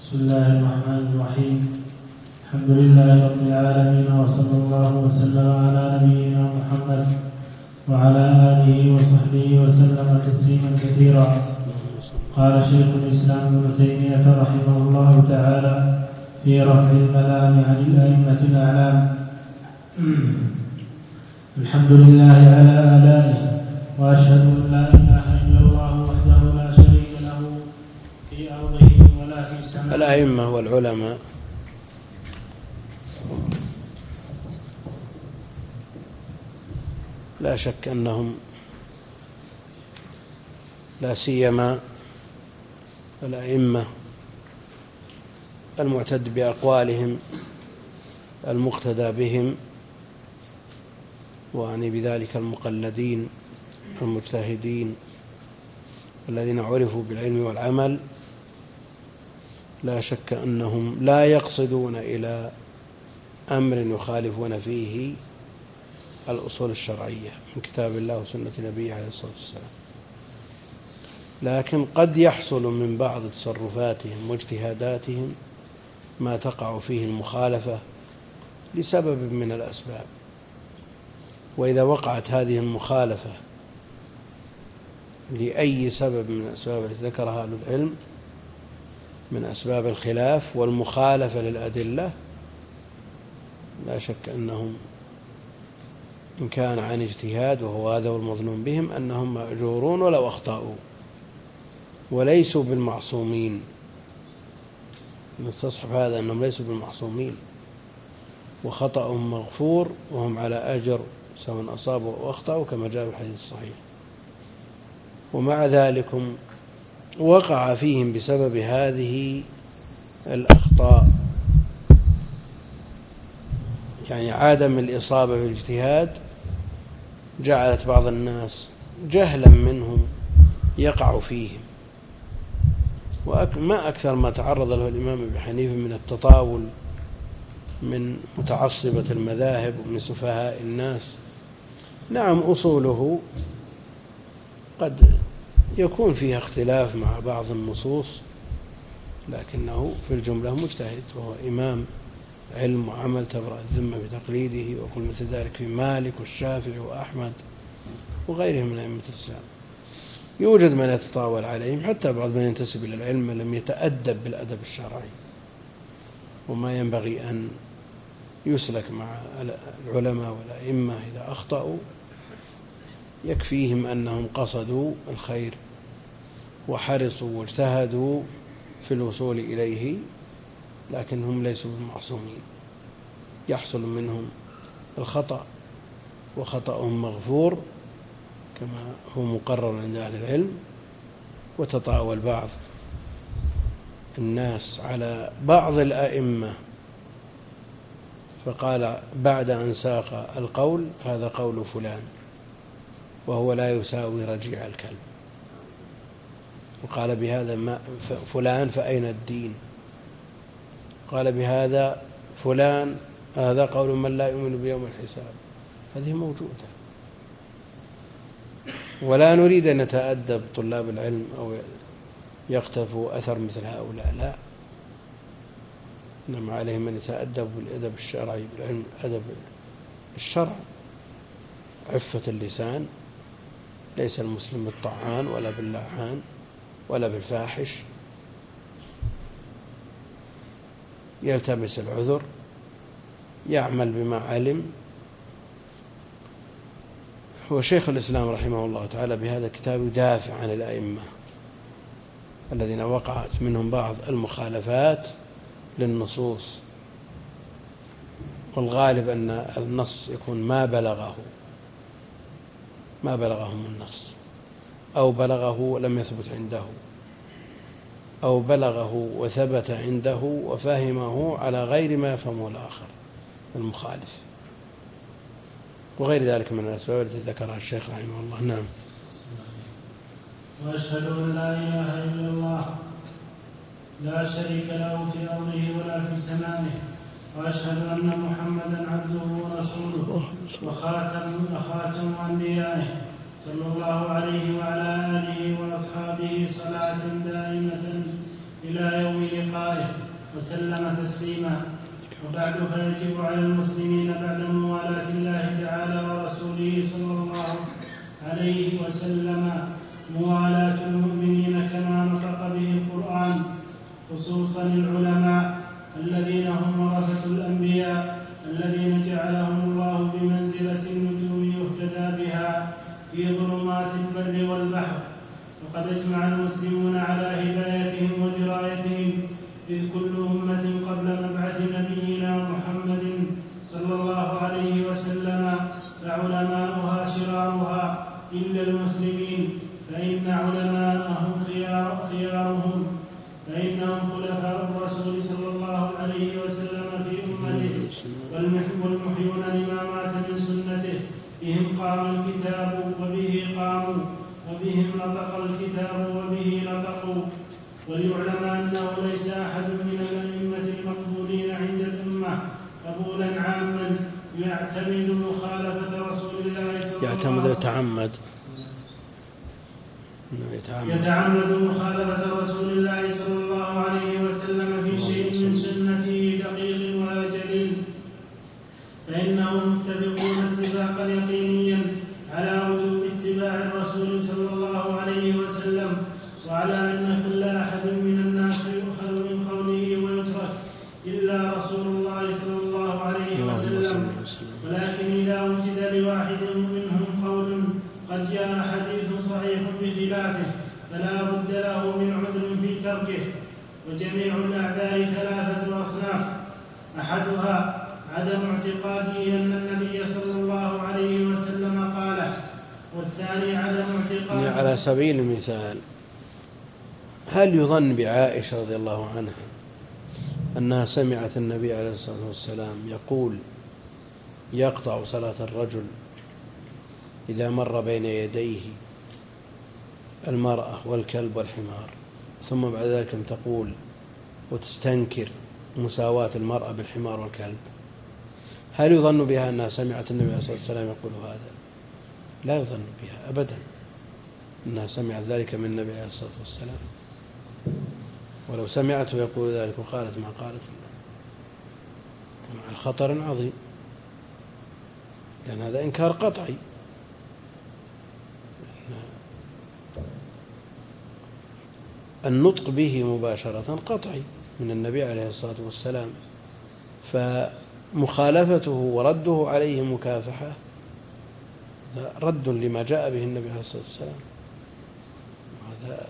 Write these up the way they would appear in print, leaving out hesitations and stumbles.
بسم الله الرحمن الرحيم. الحمد لله رب العالمين، وصلى الله وسلم على نبينا محمد وعلى آله وصحبه وسلم تسليما كثيرا. قال شيخ الإسلام ابن تيمية رحمه الله تعالى في رفع الملام عن الأئمة الأعلام: الحمد لله على آلائه، وأشهد أن لا إله إلا الله وحده لا شريك له في أرضه ولا في سمائه. الأئمة والعلماء لا شك أنهم لا سيما الأئمة المعتد بأقوالهم المقتدى بهم، وأعني بذلك المقلدين المجتهدين الذين عرفوا بالعلم والعمل، لا شك أنهم لا يقصدون إلى أمر يخالفون فيه الأصول الشرعية من كتاب الله وسنة نبيه عليه الصلاة والسلام، لكن قد يحصل من بعض تصرفاتهم واجتهاداتهم ما تقع فيه المخالفة لسبب من الأسباب. وإذا وقعت هذه المخالفة لأي سبب من الأسباب التي ذكرها أهل العلم من أسباب الخلاف والمخالفة للأدلة، لا شك أنهم إن كان عن اجتهاد، وهو هذا المظنون بهم، أنهم مأجورون ولو أخطأوا، وليسوا بالمعصومين. نستصحب هذا أنهم ليسوا بالمعصومين، وخطأهم مغفور وهم على أجر سواء أصابوا أو أخطأوا كما جاء في الحديث الصحيح. ومع ذلك وقع فيهم بسبب هذه الأخطاء، يعني عدم الإصابة بالاجتهاد جعلت بعض الناس جهلا منهم يقع فيهم. وما أكثر ما تعرض له الإمام أبي حنيفة من التطاول من متعصبة المذاهب ومن سفهاء الناس. نعم، أصوله قد يكون فيها اختلاف مع بعض النصوص، لكنه في الجملة مجتهد، وهو إمام علم وعمل تبرأ الذمة بتقليده، وكل مثل ذلك في مالك والشافعي وأحمد وغيرهم من أئمة الإسلام. يوجد من يتطاول عليهم، حتى بعض من ينتسب إلى العلم لم يتأدب بالأدب الشرعي، وما ينبغي أن يسلك مع العلماء والأئمة. إذا أخطأوا يكفيهم أنهم قصدوا الخير وحرصوا واجتهدوا في الوصول إليه، لكنهم ليسوا بالمعصومين، يحصل منهم الخطأ، وخطأهم مغفور كما هو مقرر عند أهل العلم. وتطاول بعض الناس على بعض الأئمة فقال بعد أن ساق القول: هذا قول فلان، وهو لا يساوي رجيع الكلب. وقال بهذا فلان فأين الدين؟ قال بهذا فلان: هذا قول من لا يؤمن بيوم الحساب. هذه موجودة، ولا نريد أن نتأدب طلاب العلم أو يقتفوا أثر مثل هؤلاء، لا، إنما عليهم أن يتأدبوا بالأدب الشرعي، بالعلم أدب الشرع، عفة اللسان. ليس المسلم بالطعان ولا باللعان ولا بالفاحش، يلتمس العذر، يعمل بما علم. وشيخ الإسلام رحمه الله تعالى بهذا الكتاب يدافع عن الأئمة الذين وقعت منهم بعض المخالفات للنصوص، والغالب أن النص يكون ما بلغهم النص، أو بلغه لم يثبت عنده، أو بلغه وثبت عنده وفهمه على غير ما يفهمه الآخر المخالف، وغير ذلك من الأسباب التي ذكرها الشيخ رحمه الله. نعم. وأشهد أن لا إله إلا الله لا شريك له في أرضه ولا في سمائه، وأشهد أن محمدا عبده ورسوله وخاتم أنبيائه، صلى الله عليه وعلى آله وأصحابه صلاة دائمة إلى يوم لقائه آله وسلم تسليما. وبعد، فيجب على المسلمين بعد موالاة الله تعالى ورسوله صلى الله عليه وسلم موالاة المؤمنين كما نطق به القرآن، خصوصا العلماء الذين هم ورثة الأنبياء الذين جعلهم الله بمنزلة النجوم يهتدى بها في ظلمات البر والبحر. وقد أجمع المسلمون على هدايتهم ودرايتهم، إذ كل أمة قبل مبعث نبينا محمد صلى الله عليه وسلم فعلماؤها شرارها إلا المسلمين، فإن علماءهم خيارهم، فإنهم خلفاء الرسول صلى الله عليه وسلم في أمته والمحيون لما مات من سنته. بهم قام الكتاب وبه قاموا، وبهم نطق الكتاب وبه نطقوا. وليعلم أنه ليس أحد من الأئمة المقبولين عند الأمة قبولا عاما يعتمد مخالفة رسول الله صلى الله عليه وسلم، يتعمد مخالفة رسول الله صلى الله عليه وسلم في شيء من سنته دقيق ولا جليل، فإنهم متفقون اتفاقا يقينيا على وجوب اتباع الرسول صلى الله عليه وسلم، وعلى أن كل أحد من الناس يؤخذ من قوله ويترك إلا رسول الله صلى الله عليه وسلم. ولكن إذا وجد لواحد منهم قول قد جاء حديث صحيح بخلافه فلا بد له من عذر في تركه. وجميع الأعذار ثلاثة أصناف: أحدها عدم اعتقاده أن النبي صلى الله عليه وسلم قاله، والثاني عدم اعتقاده. على سبيل المثال، هل يظن بعائشة رضي الله عنها أنها سمعت النبي عليه الصلاة والسلام يقول يقطع صلاة الرجل إذا مر بين يديه المرأة والكلب والحمار، ثم بعد ذلك تقول وتستنكر مساواة المرأة بالحمار والكلب؟ هل يظن بها أنها سمعت النبي عليه الصلاة والسلام يقول هذا؟ لا يظن بها أبدا أنها سمعت ذلك من النبي عليه الصلاة والسلام. ولو سمعته يقول ذلك وقالت ما قالت مع الخطر عظيم، لأن هذا إنكار قطعي. النطق به مباشرة قطعي من النبي عليه الصلاة والسلام، فمخالفته ورده عليه مكافحة رد لما جاء به النبي عليه الصلاة والسلام. هذا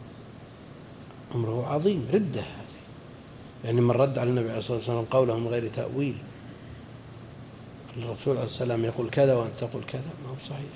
أمره عظيم، ردة هذه، يعني من رد على النبي عليه الصلاة والسلام قوله من غير تأويل. الرسول عليه السلام يقول كذا وأنت تقول كذا، ما هو صحيح.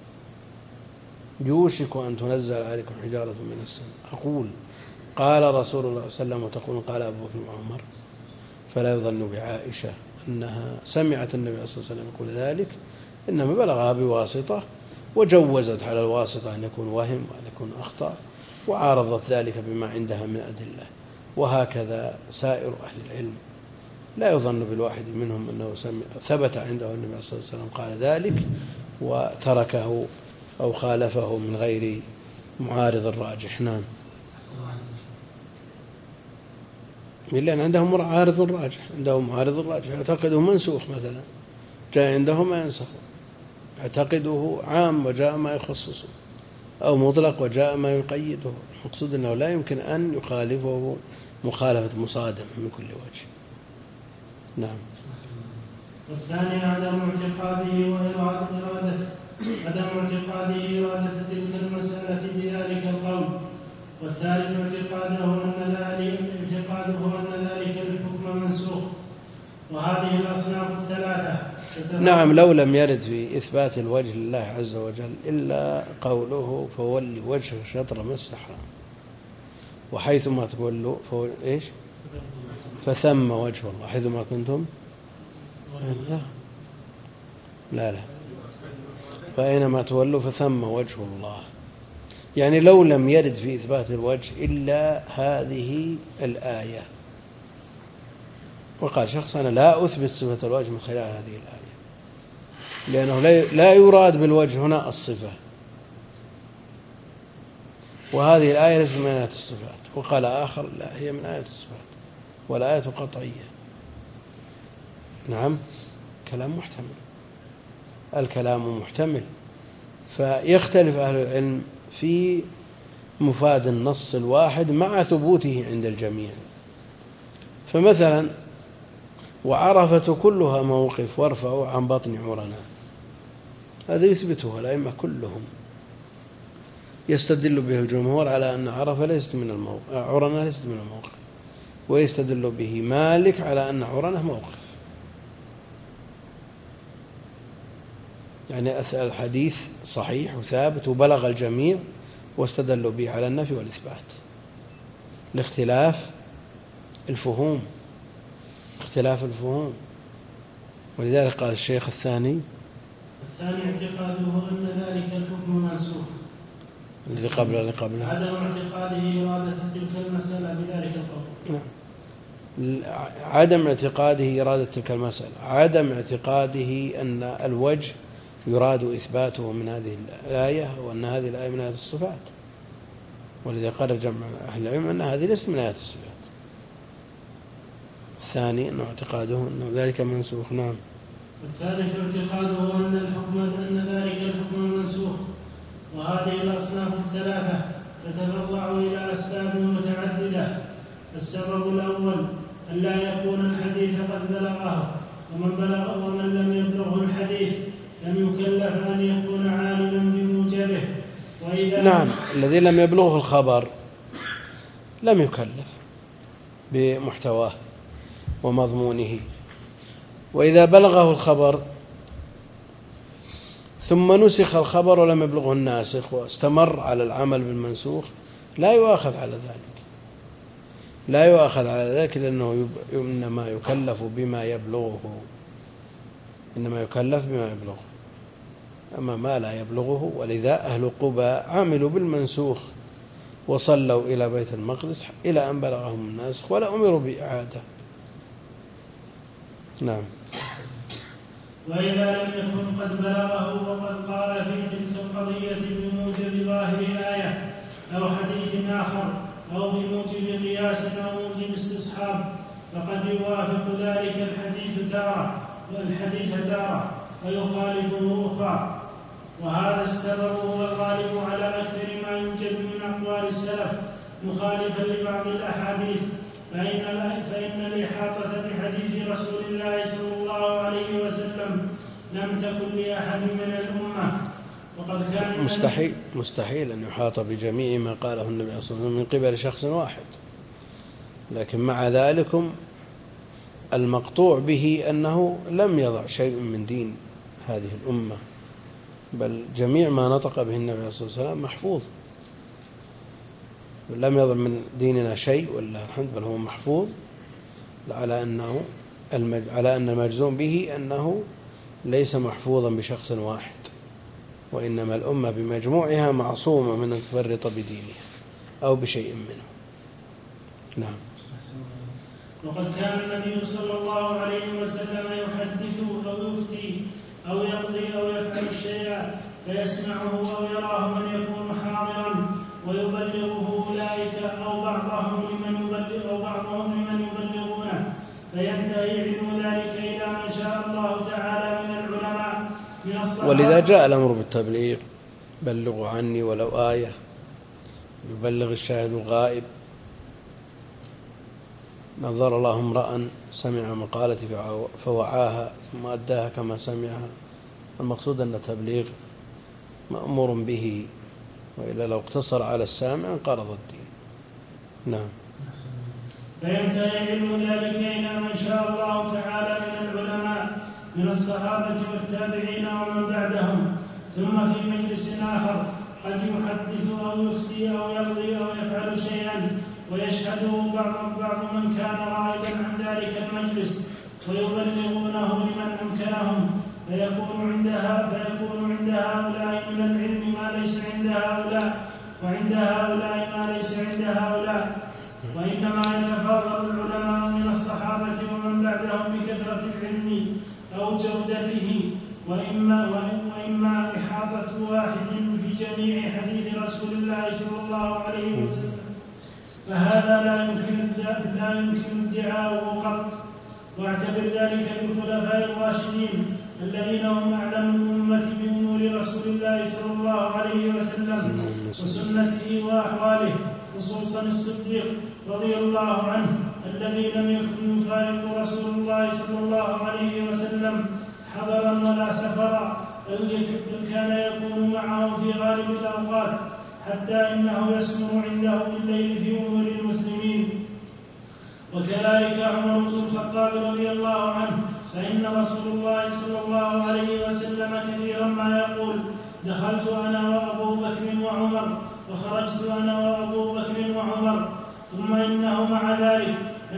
يوشك أن تنزل عليكم حجارة من السماء، أقول قال رسول الله صلى الله عليه وسلم وتقول قال أبو بكر وعمر. فلا يظن بعائشة أنها سمعت النبي عليه الصلاة والسلام يقول ذلك، إنما بلغها بواسطة، وجوزت على الواسطة أن يكون وهم وأن يكون أخطأ، وعارضت ذلك بما عندها من أدلة. وهكذا سائر أهل العلم، لا يظن بالواحد منهم أنه ثبت عنده النبي عليه الصلاة والسلام قال ذلك وتركه أو خالفه من غير معارض الراجح. نعم، لأن عندهم معارض الراجح، عندهم معارض الراجح يعتقده منسوخ مثلا، جاء عندهم ما ينسخ، يعتقده عام وجاء ما يخصصه، أو مطلق وجاء ما يقيده. المقصود أنه لا يمكن أن يخالفه مخالفة مصادم من كل وجه. نعم. والثاني عدم اعتقاده إرادة تلك المسألة بذلك القول. والثالث اعتقاده أن ذلك الحكم منسوخ. وهذه الأصناف الثلاثة. نعم، لو لم يرد في إثبات الوجه لله عز وجل إلا قوله فولي وجهك شطر المسجد الحرام، وحيثما تولوا إيش؟ فثم وجه الله، حيثما كنتم لا فأينما تولوا فثم وجه الله. يعني لو لم يرد في إثبات الوجه إلا هذه الآية، وقال شخص أنا لا أثبت صفة الوجه من خلال هذه الآية، لأنه لا يراد بالوجه هنا الصفة، وهذه الآية ليست من آيات الصفات. وقال آخر لا، هي من آيات الصفات. والآية قطعية. نعم، كلام محتمل، الكلام محتمل، فيختلف أهل العلم في مفاد النص الواحد مع ثبوته عند الجميع. فمثلا وعرفة كلها موقف وارفعوا عن بطن عرنا، هذا يثبته الأئمة كلهم، يستدل به الجمهور على أن عرفة ليست من الموقف، عرنا ليست من الموقف، ويستدل به مالك على أن عرنة موقف. يعني الحديث صحيح وثابت وبلغ الجميع، واستدلوا به على النفي والإثبات لاختلاف الفهوم، اختلاف الفهوم. ولذلك قال الشيخ الثاني اعتقاده أن ذلك الحكم منسوخ، الذي قبله عدم اعتقاده إرادة تلك المسألة بذلك القول. عدم اعتقاده إرادة تلك المسألة، عدم اعتقاده أن الوجه يراد إثباته من هذه الآية، وأن هذه الآية من آيات الصفات. ولذا قال جمع أهل العلم أن هذه ليست من آيات الصفات. الثاني أنه اعتقاده أن ذلك منسوخ. نعم. الثالث اعتقاده أن ذلك الحكم منسوخ. وهذه الأصناف الثلاثة تتفرع إلى أسباب متعددة. السبب الأول أن لا يكون الحديث قد بلغه، ومن لم يبلغه الحديث لم يكلف أن يكون عالما بموجبه. نعم، الذي لم يبلغه الخبر لم يكلف بمحتواه ومضمونه. وإذا بلغه الخبر ثم نسخ الخبر ولم يبلغه الناسخ واستمر على العمل بالمنسوخ لا يؤاخذ على ذلك، لا يؤاخذ على ذلك، لأنه إنما يكلف بما يبلغه، إنما يكلف بما يبلغه، أما ما لا يبلغه. ولذا أهل قبى عملوا بالمنسوخ وصلوا إلى بيت المقدس إلى أن بلغهم الناسخ ولا أمروا بإعادة. نعم. وإذا لم يكن قد بلغه وقد قال في تلك القضية بموجب ظاهر الآية أو حديث آخر أو بموجب قياس أو موجب استصحاب، فقد يوافق ذلك الحديث تارة ويخالفه أخرى. وهذا السبب هو الغالب على أكثر ما يوجد من أقوال السلف مخالفا لبعض الأحاديث، فإن الإحاطة بحديث رسول الله صلى الله عليه وسلم لم تكن لأحد من الأمة. وقد كان مستحيل أن يحاط بجميع ما قاله النبي صلى الله عليه وسلم من قبل شخص واحد، لكن مع ذلك المقطوع به أنه لم يضع شيء من دين هذه الأمة، بل جميع ما نطق به النبي صلى الله عليه وسلم محفوظ، لم يضع من ديننا شيء ولا الحمد، بل هو محفوظ على أن المجزوم به أنه ليس محفوظا بشخص واحد، وإنما الأمة بمجموعها معصومة من أن تفرط بدينها أو بشيء منه. نعم. وقد كان النبي صلى الله عليه وسلم يحدث أو يفتي أو يقضي أو يفعل شيئا فيسمعه أو يراه من يكون حاضرا ويبلغه أولئك أو بعضهم لمن يبلغونه، فينتهي علم ذلك إلى من شاء الله تعالى من العلماء من الصحابة. ولذا جاء الأمر بالتبليغ، بلغوا عني ولو آية، يبلغ الشاهد الغائب. نظر الله امرأ سمع مقالتي فوعاها ثم أداها كما سمعها. المقصود أن التبليغ مأمور به، وإلا لو اقتصر على السامع انقرض الدين. نعم. فينتهي علم ذلك إلى من شاء الله تعالى من العلماء من الصحابة والتابعين ومن بعدهم. ثم في مجلس آخر قد يحدث أو يفتي أو يقضي أو يفعل شيئا ويشهده بعض من كان غائبا عن ذلك المجلس ويبلغونه لمن أمكنهم، فيكون عند هؤلاء من العلم ما ليس عند هؤلاء، وعند هؤلاء ما ليس عند هؤلاء. وإنما يتفاضل العلماء من الصحابة ومن بعدهم بكثرة العلم أو جودته، وإما إحاطة واحد في جميع حديث رسول الله صلى الله عليه وسلم، فهذا لا يمكن ادعاؤه قط. واعتبر ذلك بالخلفاء الراشدين الذين هم أعلم الأمة بأمور رسول الله صلى الله عليه وسلم وسنته وأحواله، خصوصا الصديق رضي الله عنه الذي لم يكن يفارق رسول الله صلى الله عليه وسلم حضرا ولا سفرا، بل كان يكون معه في غالب الأوقات، حتى إنه يسكن عنده بالليل في أمور المسلمين. وكذلك عمر بن الخطاب رضي الله عنه، فإن رسول الله صلى الله عليه وسلم كثيرا ما يقول: دخلت أنا وأبو بكر وعمر، وخرجت أنا وأبو بكر وعمر. ثم إنه مع ذلك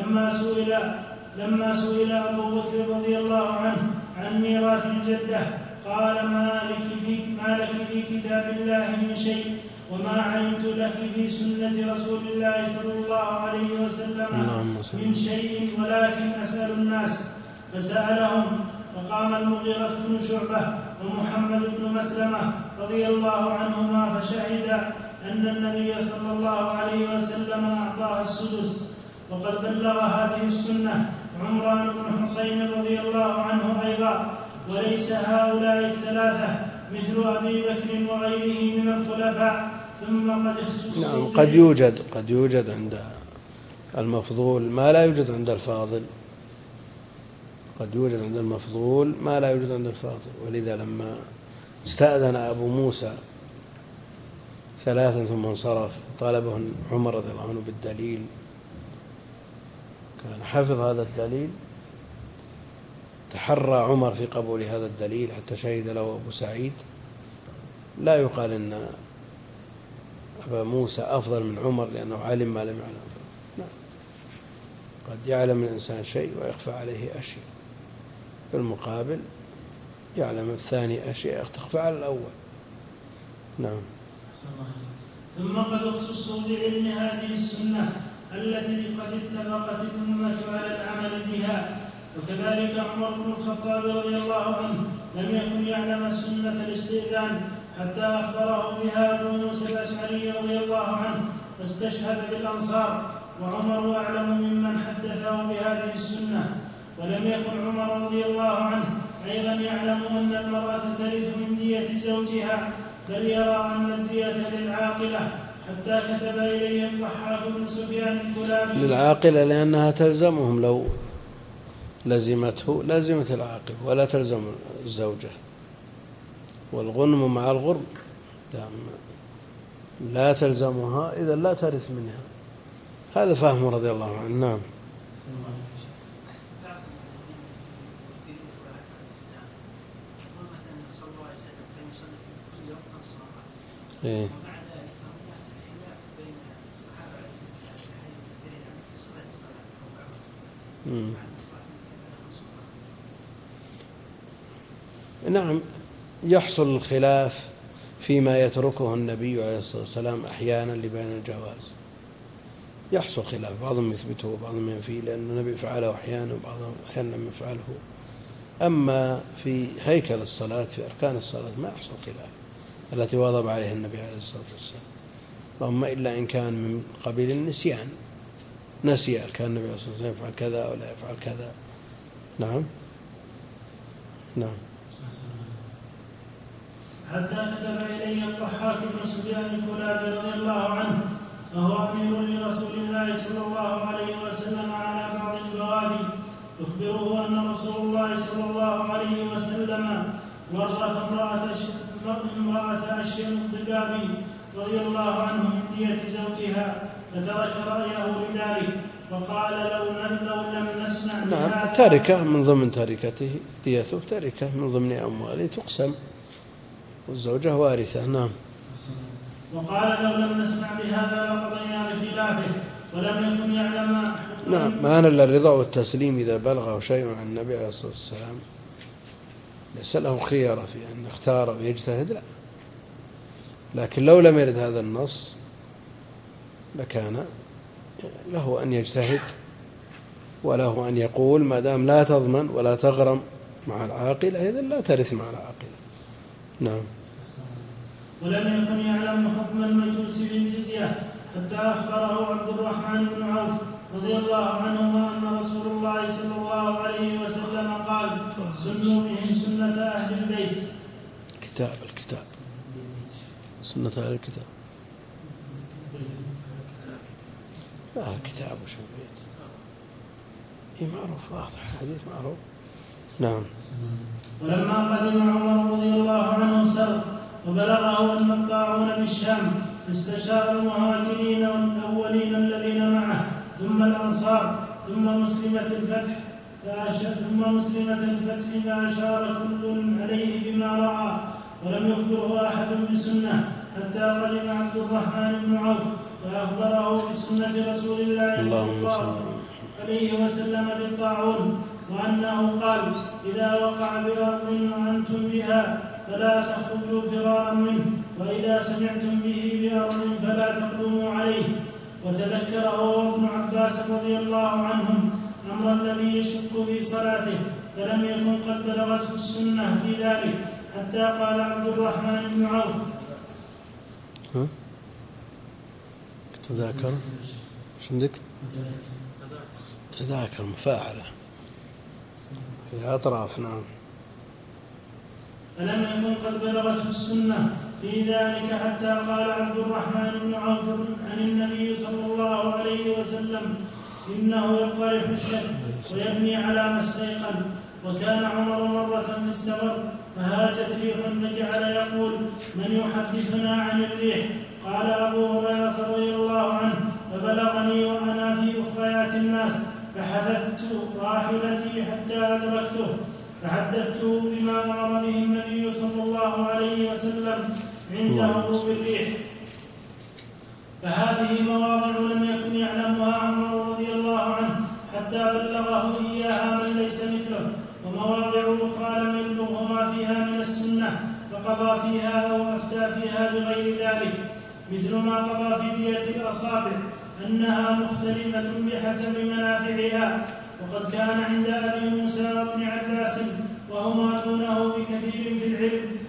لما سئل أبو بكر رضي الله عنه عن ميراث الجدة قال: ما لك في كتاب الله من شيء، وما علمت لك في سنة رسول الله صلى الله عليه وسلم من شيء، ولكن أسأل الناس. فسألهم، فقام المغيرة بن شعبة ومحمد بن مسلمة رضي الله عنهما فشهد أن النبي صلى الله عليه وسلم أعطاه السدس. وقد بلغ هذه السنة عمران بن حسين رضي الله عنه أيضا. وليس هؤلاء الثلاثة مثل أبي بكر وغيره من الخلفاء. ثم قد اختص. نعم، قد يوجد عند المفضول ما لا يوجد عند الفاضل. قد يوجد عند المفضول ما لا يوجد عند الفاضل. ولذا لما استأذن أبو موسى ثلاثا ثم انصرف طالبه عمر رضي الله عنه بالدليل، كان حفظ هذا الدليل، تحرى عمر في قبول هذا الدليل حتى شهد له أبو سعيد. لا يقال إن أبا موسى أفضل من عمر لأنه علم ما لم يعلم. لا، قد يعلم الإنسان شيء ويخفى عليه أشياء، في المقابل يعلم الثاني أشياء تخفى على الأول. نعم. ثم قد اختصوا بعلم هذه السنة التي قد اتفقت الأمة على العمل بها. وكذلك عمر بن الخطاب رضي الله عنه لم يكن يعلم سنة الاستئذان حتى أخبره بها أبو موسى الأشعري رضي الله عنه فاستشهد بالأنصار، وعمر أعلم ممن حدثه بهذه السنة. ولم يكن عمر رضي الله عنه أيضا يعلم أن المرأة ترث من دية زوجها، بل يرى أن الدية للعاقلة، حتى كتب إليه الضحاك بن سفيان الكلابي. للعاقلة لأنها تلزمهم، لو لزمت العاقل ولا تلزم الزوجة. والغنم مع الغرم لا تلزمها، إذا لا ترث منها. هذا فهمه رضي الله عنه. نعم. إيه. نعم، يحصل الخلاف فيما يتركه النبي عليه الصلاة والسلام أحيانا لبيان الجواز. يحصل خلاف، بعضهم يثبته وبعضهم ينفيه، لأن النبي فعله أحيانا وبعضهم أحيانا لم يفعله. أما في هيكل الصلاة، في أركان الصلاة، ما يحصل خلاف التي واظب عليها النبي عليه الصلاة والسلام، اللهم إلا إن كان من قبيل النسيان، نسي كان النبي عليه الصلاة والسلام يفعل كذا ولا يفعل كذا. نعم. نعم. حتى كتب إلي الضحاك بن سفيان الكلابي رضي الله عنه، فهو أمير لرسول الله صلى الله عليه وسلم على بعض البوادي، يخبره أن رسول الله صلى الله عليه وسلم ورث امرأة أشيم الضبابي رضي الله عنه من دية زوجها، فترك رأيه لذلك، وقال لو لم نسمع نعم، تركة من ضمن تركته، ديته تركة من ضمن أمواله تقسم، والزوجة وارثة. نعم. وقال لو لم نسمع بهذا لقضينا بخلافه، ولم يكن يعلم. نعم، ما أنا إلا الرضا والتسليم إذا بلغه شيء عن النبي عليه الصلاة والسلام، ليس له خيار في أن يختار ويجتهد، لا. لكن لو لم يرد هذا النص لكان له أن يجتهد، وله أن يقول ما دام لا تضمن ولا تغرم مع العاقلة إذن لا ترث مع العاقلة. نعم. ولم يكن يعلم حكم المجوس بالجزية حتى أخبره عبد الرحمن بن عوف رضي الله عنهما أن رسول الله صلى الله عليه وسلم قال سنوا بهم سنة أهل البيت. الكتاب سنة أهل الكتاب، الكتاب وش البيت معروف، واضح، حديث معروف. نعم. ولما قدم عمر رضي الله عنه سر وبلغه أن الطاعون بالشام استشار المهاجرين الأولين الذين معه ثم الأنصار ثم مسلمة الفتح فأشار كل عليه بما رأى ولم يخبره أحد بسنة حتى قدم عبد الرحمن بن عوف فأخبره بسنة رسول الله صلى الله عليه وسلم بالطاعون وأنه قال إذا وقع بأرض وأنتم بها فلا تخرجوا فرارا منه وإذا سمعتم به بأرض فلا تقدموا عليه. وتذكره ابن عباس رضي الله عنهم أمر الذي يشك في صلاته فلم يكن قد بلغته السنة في ذلك حتى قال عبد الرحمن بن عوف تذاكر شندك تذاكر مفاعلة في أطراف. نعم. فلم يكن قد بلغته السنة في ذلك حتى قال عبد الرحمن بن عوف عن النبي صلى الله عليه وسلم إنه يقترح الشك ويبني على ما استيقن. وكان عمر مرة في السفر فهاجت ريح فجعل يقول من يحدثنا عن الريح؟ قال أبو هريرة رضي الله عنه فبلغني وأنا في أخريات الناس فحدثت راحلتي حتى أدركته فحدثته بما أمر به النبي صلى الله عليه وسلم عنده بالريح. فهذه مواضع لم يكن يعلمها عمر رضي الله عنه حتى بلغه إياها من ليس مثله، ومواضع أخرى لم يبلغهما فيها من السنة فقضى فيها أو أفتى فيها بغير ذلك، مثل ما قضى في دية الأصابع أنها مختلفة بحسب منافعها. وقد كان عند أبي موسى وابن عباس وهما دونه بكثير في العلم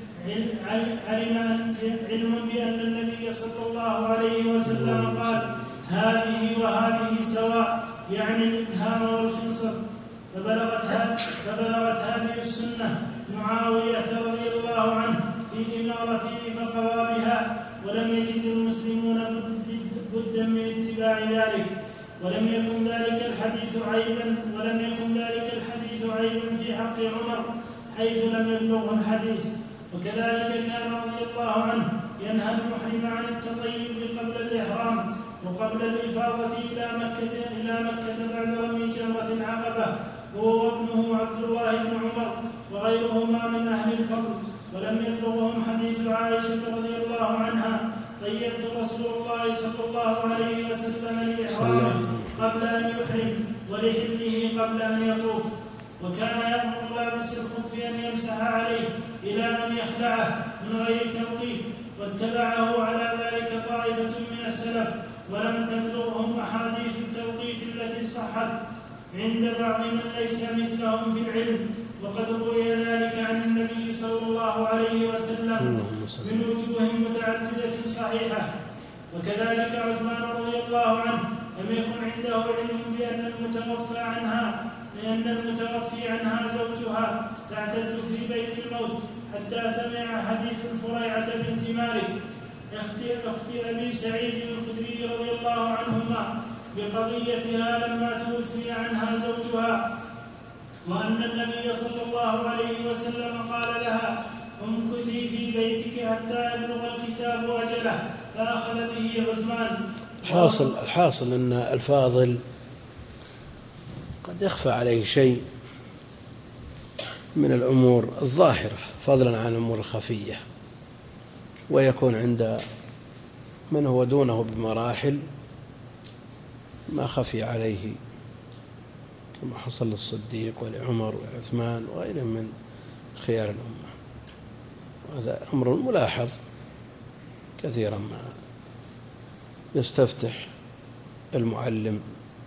علم بأن النبي صلى الله عليه وسلم قال هذه وهذه سواء، يعني الإبهام والخنصر. فبلغت هذه السنة معاوية رضي الله عنه في إمارته فقضى بها، ولم يجد المسلمون بدا من اتباع ذلك، ولم يكن ذلك الحديث عيبا في حق عمر حيث لم يبلغه الحديث. وكذلك كان رضي الله عنه ينهى المحرم عن التطيب قبل الإحرام وقبل الإفاضة إلى مكة بعد رمي جمرة العقبة، هو وابنه عبد الله بن عمر وغيرهما من أهل الفضل. ولم يبلغهم حديث عائشة رضي الله عنها طيبت رسول الله صلى الله عليه وسلم لإحرامه قبل أن يحرم ولحله قبل أن يطوف. وكان يأمر لابس الخف أن يمسح عليه إلى أن يخلعه من غير توقيت، واتبعه على ذلك طائفة من السلف، ولم تبلغهم أحاديث التوقيت التي صحت عند بعض من ليس مثلهم في العلم. وقد روي ذلك عن النبي صلى الله عليه وسلم من وجوه متعددة صحيحة. وكذلك عثمان رضي الله عنه لم يكن عنده علم بأن المتوفي عنها زوجها تعتد في بيت الموت حتى سمع حديث الفريعة بنت مالك أخت أبي سعيد الخدري رضي الله عنهما بقضيتها لما توفي عنها زوجها، وأن النبي صلى الله عليه وسلم قال لها امكثي في بيتك حتى يبلغ الكتاب أجله، فأخذ به عثمان. الحاصل أن الفاضل قد يخفى عليه شيء من الأمور الظاهرة فضلا عن الأمور الخفية، ويكون عند من هو دونه بمراحل ما خفي عليه كما حصل للصديق ولعمر وعثمان وغيرهم من خيار الأمة. وهذا أمر ملاحظ كثيرا ما يستفتح المعلم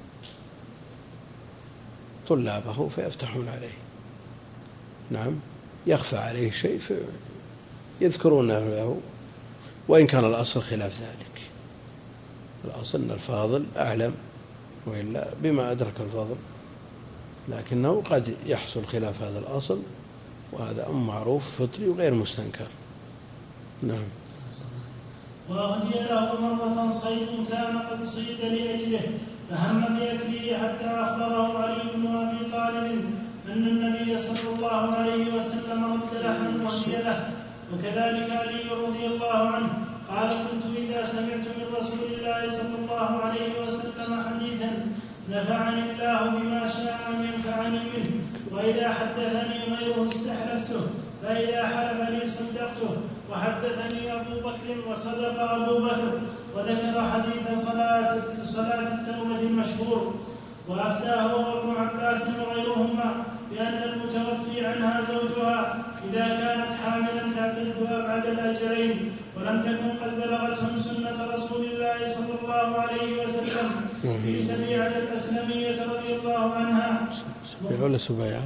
طلابه فيفتحون عليه، نعم، يخفى عليه شيء يذكرونه له، وإن كان الأصل خلاف ذلك. الأصل أن الفاضل أعلم وإلا بما أدرك الفضل، لكنه قد يحصل خلاف هذا الأصل، وهذا معروف فطري وغير مستنكر. نعم. وأهدي له مرة صيد كان قد صيد لأجله فهم بأكله حتى أخبره علي بن أبي طالب أن النبي صلى الله عليه وسلم رد لحما وهي له. وكذلك علي رضي الله عنه قال: كنت إذا سمعت من رسول الله صلى الله عليه وسلم حديثا نفعني الله بما شاء أن ينفعني منه، وإذا حدثني غيره استحلفته، فإذا حلف لي صدقته. وحدثني أبو بكر وصدق أبو بكر، وذكر حديث صلاة التوبة المشهور. وأفتاه ابن عباس وغيرهما بأن المتوفي عنها زوجها إذا كانت حاملا تعتد أبعد الأجرين، ولم تكن قد بلغتهم سنة رسول الله صلى الله عليه وسلم في سبيعة الأسلمية رضي الله عنها. ولا سبيعة؟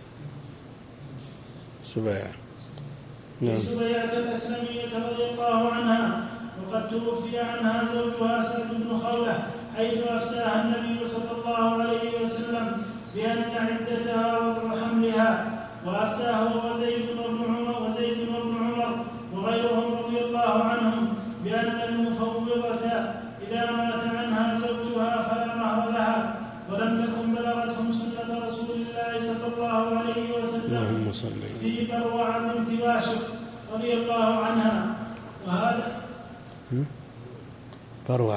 سبيعة. في سبيعة الأسلمية رضي الله عنها، وقد توفي عنها زوجها سعد بن خولة، حيث أفتاها النبي صلى الله عليه وسلم بأن عدتها وضع حملها. وأفتاه وزيد بن عمر وغيرهم رضي الله عنهم بأن المفوضة إذا مات عنها زوجها فلا مهر لها، ولم تكن بلغتهم سنة رسول الله صلى الله عليه وسلم في بروع بنت واشق رضي الله عنها. وهذا بروع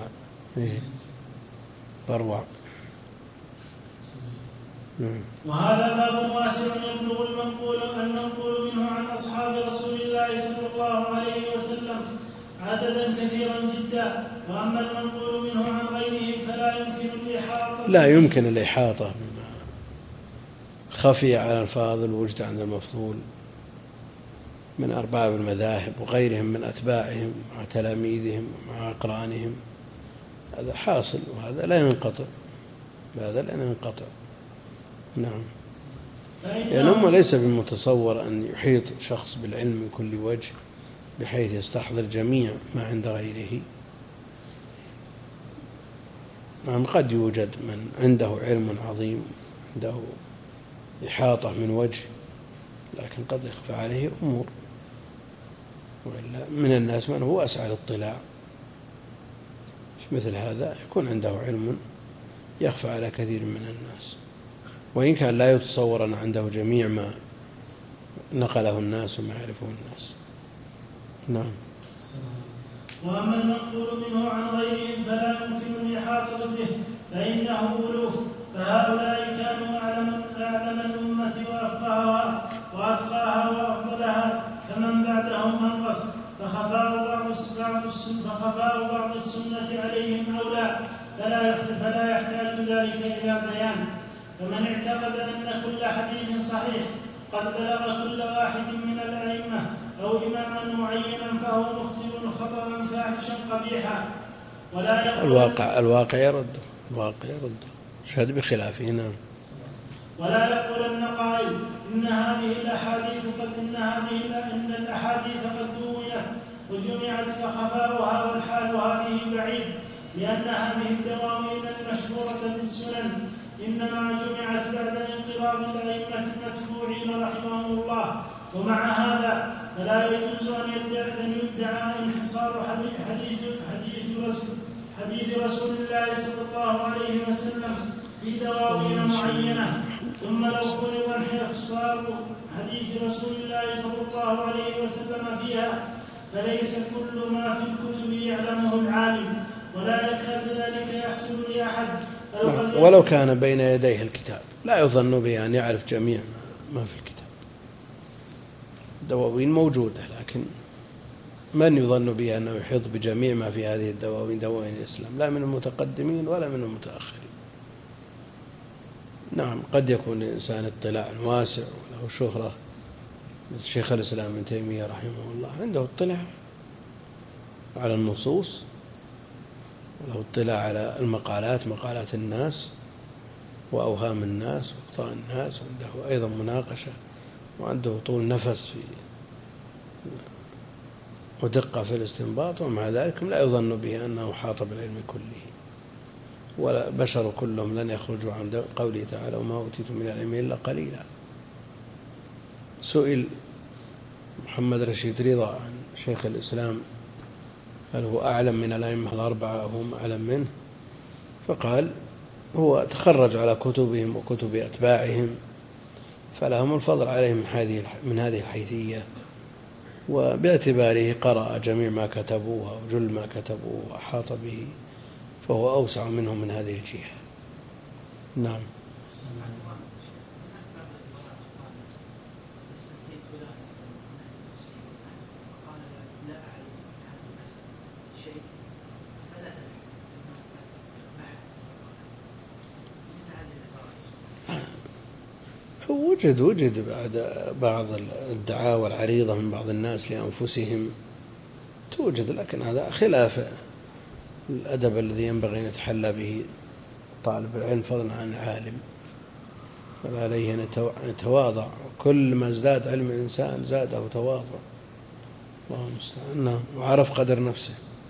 وهذا باب واسع يبلغ المنقول منه عن أصحاب رسول الله صلى الله عليه وسلم عددا كثيرا جدا. وأما المنقول منه عن غيرهم فلا يمكن الإحاطة بما خفي على الفاضل ووجد عند المفضول من أرباب المذاهب وغيرهم من أتباعهم مع تلاميذهم مع أقرانهم. هذا حاصل، وهذا لا ينقطع. نعم. لأنه ليس بمتصور أن يحيط شخص بالعلم من كل وجه بحيث يستحضر جميع ما عند غيره. نعم، قد يوجد من عنده علم عظيم، عنده إحاطة من وجه، لكن قد يخفى عليه أمور. وإلا من الناس من هو أسعى الاطلاع، مثل هذا يكون عنده علم يخفى على كثير من الناس، وإن كان لا يتصور أن عنده جميع ما نقله الناس وما يعرفه الناس. نعم. وأما المنقول منه عن غيرهم فلا يمكن الإحاطة به، فإنه ألوف، فهؤلاء كانوا أعلم الأمة وأفقهها وأتقاها وأفضلها، فمن بعدهم أنقص، فخفاء بعض السنة عليهم أولى، فلا يحتاج ذلك إلى بيان. فمن اعتقد أن كل حديث صحيح قد بلغ كل واحد من الأئمة أو إماما معينا فهو مخطئ خطأ فاحشا قبيحا. الواقع يرد شهد بخلافه. نعم. ولا يقولن قائل إن الأحاديث قد دونت وجمعت فخفاؤها والحال هذه بعيد، لأن هذه الدواوين المشهورة بالسنن إنما جمعت بعد انقراض الأئمة المتبوعين رحمهم الله. ومع هذا فلا يجوز أن يدعى انحصار حديث رسول الله صلى الله عليه وسلم في دواوين معينة. ثم لو فرض انحصار حديث رسول الله صلى الله عليه وسلم فيها فليس كل ما في الكتب يعلمه العالم، ولا يكاد ذلك يحصل لأحد. ولو كان بين يديه الكتاب لا يظن به أن يعرف جميع ما في الكتاب. دواوين موجودة، لكن من يظن به أنه يحيط بجميع ما في هذه الدواوين، دواوين الإسلام، لا من المتقدمين ولا من المتأخرين. نعم، قد يكون الإنسان اطلاع واسع وله شهرة، مثل شيخ الإسلام ابن تيمية رحمه الله عنده اطلاع على النصوص، وله اطلاع على مقالات الناس وأوهام الناس وأخطاء الناس، عنده أيضا مناقشة، وعنده طول نفس ودقة في الاستنباط، ومع ذلك لا يظن به أنه حاط بالعلم كله. ولا بشر كلهم لن يخرجوا عن قوله تعالى وما أوتيتم من العلم إلا قليلا. سئل محمد رشيد رضا عن شيخ الإسلام هل هو أعلم من الأئمة الأربعة أو هم أعلم منه، فقال هو تخرج على كتبهم وكتب أتباعهم فلهم الفضل عليهم من هذه الحيثية، وباعتباره قرأ جميع ما كتبوه أو جل ما كتبوه وأحاط به فهو أوسع منهم من هذه الجهة. نعم. وجد بعض الدعاوى العريضة من بعض الناس لأنفسهم توجد، لكن هذا خلاف الأدب الذي ينبغي أن يتحلى به طالب العلم فضلا عن العالم، فعليه أن يتواضع، كل ما ازداد علم الإنسان زاده تواضع. الله المستعان. نعم. وعرف قدر نفسه.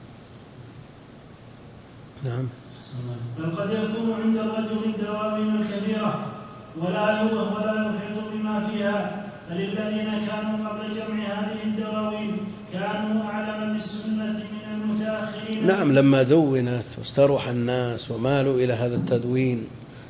نعم. بل قد يكون عند الرجل الدواوين الكبيرة ولا يحيط بما فيها، بل الذين كانوا قبل جمع هذه الدواوين كانوا أعلم بالسنة من المتأخرين. نعم. لما دونت واستروح الناس ومالوا إلى هذا التدوين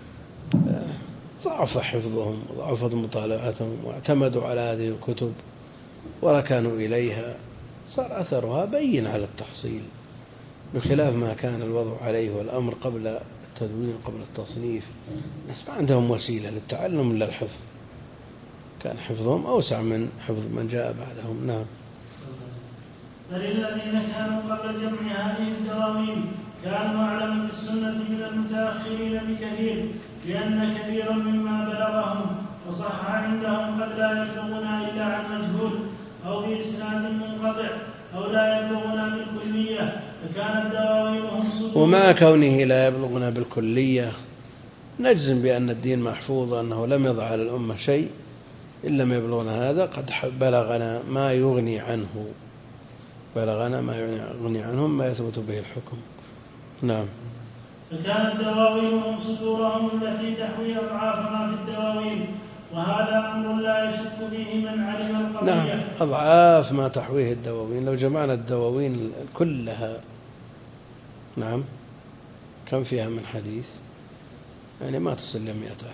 ضعف حفظهم وضعفت مطالعتهم واعتمدوا على هذه الكتب وركنوا إليها، صار أثرها بين على التحصيل، بخلاف ما كان الوضع عليه والأمر قبل التدوين قبل التصنيف. الناس ما عندهم وسيلة للتعلم إلا الحفظ، كان حفظهم أوسع من حفظ من جاء بعدهم. نعم. بل الذين كانوا قبل جمع هذه الدواوين كانوا أعلم بالسنة من المتأخرين بكثير، لأن كثيرا مما بلغهم وصح عندهم قد لا يبلغنا إلا عن مجهول أو بإسناد منقطع أو لا يبلغنا بالكلية، فكانت دواوينهم صدور. ومع كونه لا يبلغنا بالكلية نجزم بأن الدين محفوظ، أنه لم يضع على الأمة شيء إن لم يبلغنا هذا، قد بلغنا ما يغني عنه، بلغنا ما يغني عنهم ما يثبت به الحكم. نعم. فكانت دواوينهم صدورهم التي تحوي أضعاف ما في الدواوين، وهذا أمر لا يشك فيه من علم القضية. نعم. أضعاف ما تحويه الدواوين، لو جمعنا الدواوين كلها نعم كم فيها من حديث؟ يعني ما تصل ل 100,000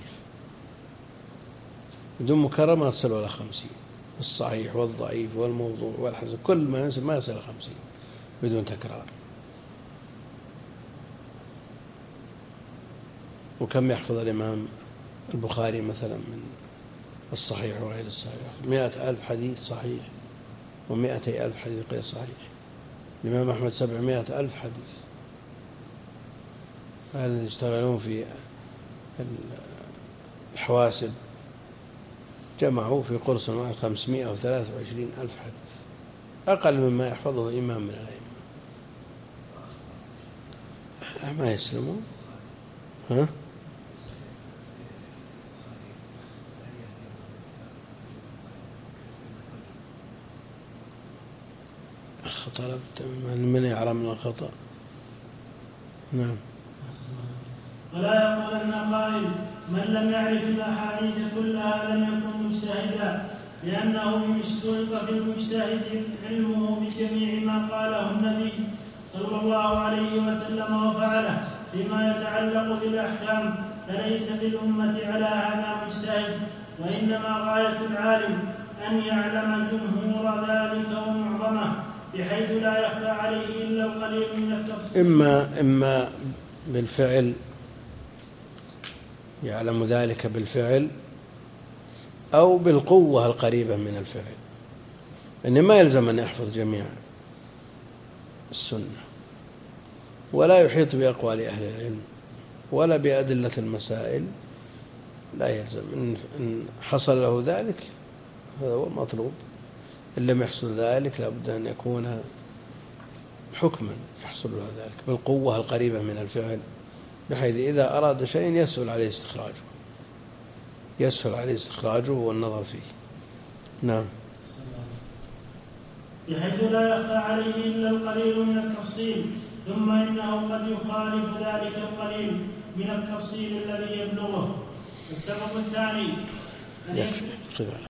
بدون مكرر، ما تصل ولا 50. الصحيح والضعيف والموضوع والحسن كل ما ينسب ما يصل 50 بدون تكرار. وكم يحفظ الإمام البخاري مثلا من الصحيح وغير الصحيح؟ 100,000 حديث صحيح و200,000 حديث غير صحيح. الإمام أحمد 700,000 حديث. الذين يشتغلون في الحواسب جمعوا في قرص واحد 523,000 حديث، أقل مما يحفظه إمام من الأئمة. ما يسلمون. ها؟ الخطأ من يعلم من الخطأ. نعم. ولا يقولن قائل من لم يعرف الأحاديث كلها لم يكن مجتهدا، لأنه إن اشترط في المجتهد علمه بجميع ما قاله النبي صلى الله عليه وسلم وفعله فيما يتعلق بالأحكام، فليس بالأمة على هذا مجتهد، وإنما غاية العالم أن يعلم جمهور ذلك ومعظمه بحيث لا يخفى عليه إلا القليل من التفصيل. إما بالفعل يعلم ذلك بالفعل أو بالقوة القريبة من الفعل، إن ما يلزم أن يحفظ جميع السنة ولا يحيط بأقوال أهل العلم ولا بأدلة المسائل، لا يلزم. إن حصل له ذلك هذا هو المطلوب، إن لم يحصل ذلك لابد أن يكون حكما يحصل له ذلك بالقوة القريبة من الفعل، بحيث إذا أراد شيء يسهل عليه استخراجه والنظر فيه. نعم. بحيث لا يخفى عليه إلا القليل من التفصيل، ثم إنه قد يخالف ذلك القليل من التفصيل الذي يبلغه. السبب الثاني